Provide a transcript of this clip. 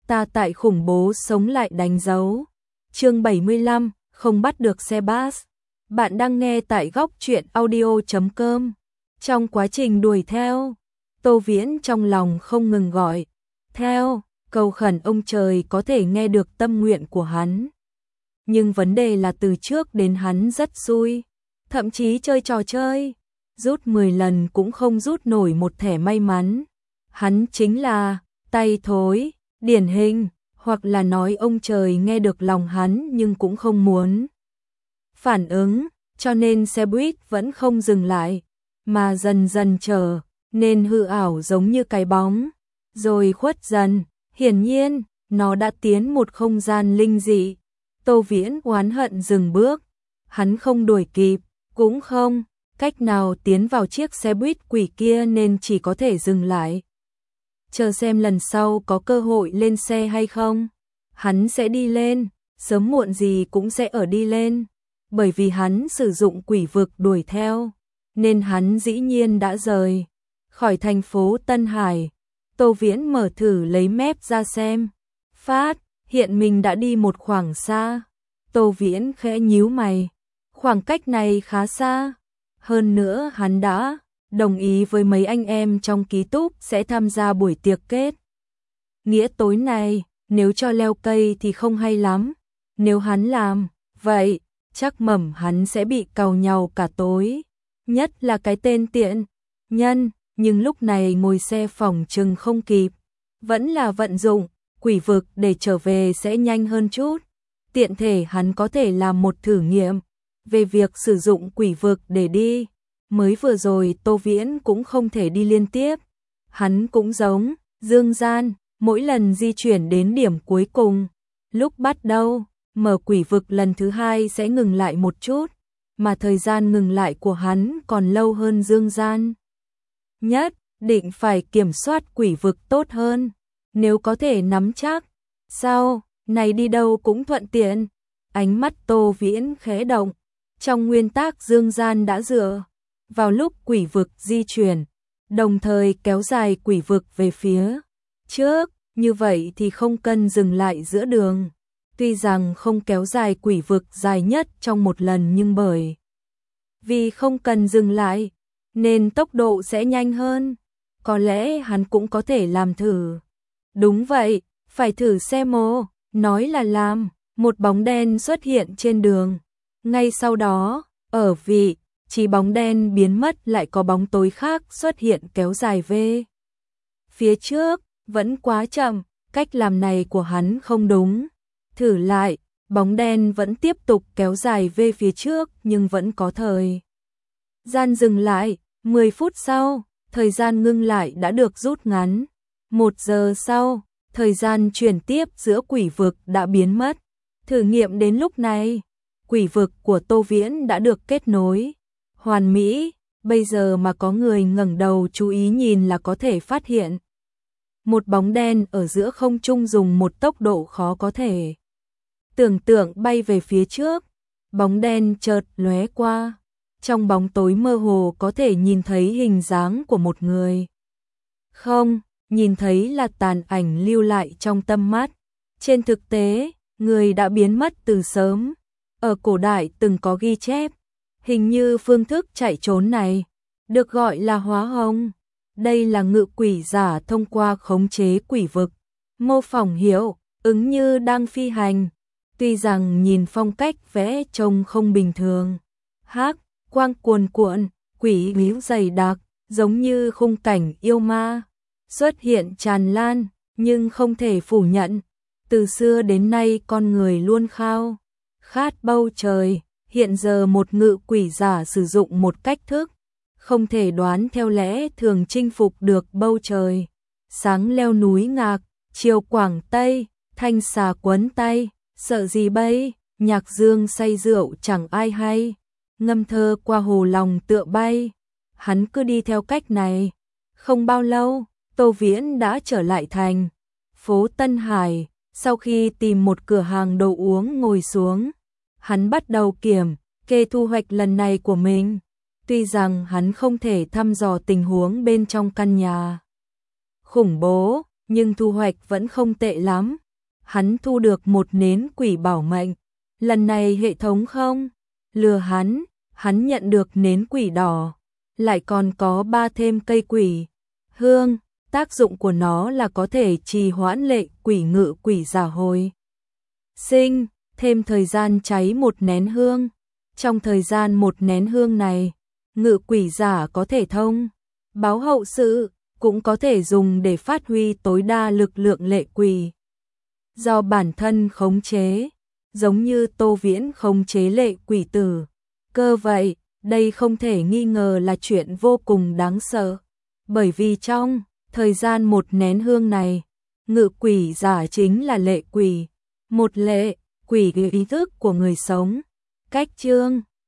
ta tại khủng bố sống lại đánh dấu. Chương 75, không bắt được Sebas. Bạn đang nghe tại góc truyện audio.com. Trong quá trình đuổi theo, Tô Viễn trong lòng không ngừng gọi theo, cầu khẩn ông trời có thể nghe được tâm nguyện của hắn. Nhưng vấn đề là từ trước đến hắn rất xui, thậm chí chơi trò chơi, rút 10 lần cũng không rút nổi một thẻ may mắn. Hắn chính là tay thối, điển hình, hoặc là nói ông trời nghe được lòng hắn nhưng cũng không muốn phản ứng, cho nên xe buýt vẫn không dừng lại, mà dần dần trở nên hư ảo giống như cái bóng, rồi khuất dần. Hiển nhiên, nó đã tiến một không gian linh dị. Tô Viễn oán hận dừng bước, hắn không đuổi kịp, cũng không cách nào tiến vào chiếc xe buýt quỷ kia nên chỉ có thể dừng lại. Chờ xem lần sau có cơ hội lên xe hay không. Hắn sẽ đi lên, sớm muộn gì cũng sẽ ở đi lên. Bởi vì hắn sử dụng quỷ vực đuổi theo, nên hắn dĩ nhiên đã rời khỏi thành phố Tân Hải. Tô Viễn mở thử lấy map ra xem, phát hiện mình đã đi một khoảng xa. Tô Viễn khẽ nhíu mày, khoảng cách này khá xa. Hơn nữa hắn đã đồng ý với mấy anh em trong ký túc sẽ tham gia buổi tiệc kết nghĩa tối nay, nếu cho leo cây thì không hay lắm. Nếu hắn làm vậy, chắc mẩm hắn sẽ bị càu nhàu cả tối, nhất là cái tên tiện nhân. Nhưng lúc này ngồi xe phòng chừng không kịp, vẫn là vận dụng quỷ vực để trở về sẽ nhanh hơn chút. Tiện thể hắn có thể làm một thử nghiệm về việc sử dụng quỷ vực để đi. Mới vừa rồi Tô Viễn cũng không thể đi liên tiếp. Hắn cũng giống Dương Gian, mỗi lần di chuyển đến điểm cuối cùng, lúc bắt đầu mở quỷ vực lần thứ hai sẽ ngừng lại một chút, mà thời gian ngừng lại của hắn còn lâu hơn Dương Gian. Nhất định phải kiểm soát quỷ vực tốt hơn, nếu có thể nắm chắc, sau này đi đâu cũng thuận tiện. Ánh mắt Tô Viễn khẽ động, trong nguyên tắc Dương Gian đã dựa vào lúc quỷ vực di chuyển, đồng thời kéo dài quỷ vực về phía trước, như vậy thì không cần dừng lại giữa đường. Tuy rằng không kéo dài quỷ vực dài nhất trong một lần nhưng bởi vì không cần dừng lại, nên tốc độ sẽ nhanh hơn. Có lẽ hắn cũng có thể làm thử. Đúng vậy, phải thử xem mô. Nói là làm, một bóng đen xuất hiện trên đường. Ngay sau đó, ở vị trí bóng đen biến mất lại có bóng tối khác xuất hiện kéo dài về phía trước, vẫn quá chậm, cách làm này của hắn không đúng. Thử lại, bóng đen vẫn tiếp tục kéo dài về phía trước nhưng vẫn có thời gian dừng lại. 10 phút sau, thời gian ngưng lại đã được rút ngắn. 1 giờ sau, thời gian chuyển tiếp giữa quỷ vực đã biến mất. Thử nghiệm đến lúc này, quỷ vực của Tô Viễn đã được kết nối hoàn mỹ, bây giờ mà có người ngẩng đầu chú ý nhìn là có thể phát hiện một bóng đen ở giữa không trung dùng một tốc độ khó có thể tưởng tượng bay về phía trước. Bóng đen chợt lóe qua, trong bóng tối mơ hồ có thể nhìn thấy hình dáng của một người. Không, nhìn thấy là tàn ảnh lưu lại trong tâm mắt. Trên thực tế, người đã biến mất từ sớm. Ở cổ đại từng có ghi chép, hình như phương thức chạy trốn này được gọi là hóa hồng. Đây là ngự quỷ giả thông qua khống chế quỷ vực, mô phỏng hiệu ứng như đang phi hành. Tuy rằng nhìn phong cách vẽ trông không bình thường, hắc quang cuồn cuộn, quỷ víu dày đặc, giống như khung cảnh yêu ma xuất hiện tràn lan, nhưng không thể phủ nhận, từ xưa đến nay con người luôn khao khát bầu trời. Hiện giờ một ngự quỷ giả sử dụng một cách thức không thể đoán theo lẽ thường chinh phục được bầu trời. Sáng leo núi Ngạc, chiều Quảng Tây, thanh xà quấn tay, sợ gì bây, nhạc dương say rượu chẳng ai hay, ngâm thơ qua hồ lòng tựa bay. Hắn cứ đi theo cách này, không bao lâu, Tô Viễn đã trở lại thành phố Tân Hải. Sau khi tìm một cửa hàng đồ uống ngồi xuống, hắn bắt đầu kiểm kê thu hoạch lần này của mình. Tuy rằng hắn không thể thăm dò tình huống bên trong căn nhà khủng bố, nhưng thu hoạch vẫn không tệ lắm. Hắn thu được một nến quỷ bảo mệnh. Lần này hệ thống không lừa hắn nhận được nến quỷ đỏ, lại còn có 3 thêm cây quỷ hương, tác dụng của nó là có thể trì hoãn lệ quỷ ngự quỷ giả hồi sinh, thêm thời gian cháy một nén hương. Trong thời gian một nén hương này, ngự quỷ giả có thể thông báo hậu sự, cũng có thể dùng để phát huy tối đa lực lượng lệ quỷ do bản thân khống chế, giống như Tô Viễn khống chế lệ quỷ tử. Cơ vậy, đây không thể nghi ngờ là chuyện vô cùng đáng sợ, bởi vì trong thời gian một nén hương này, ngự quỷ giả chính là lệ quỷ, một lệ quỷ ý thức của người sống. Cách chương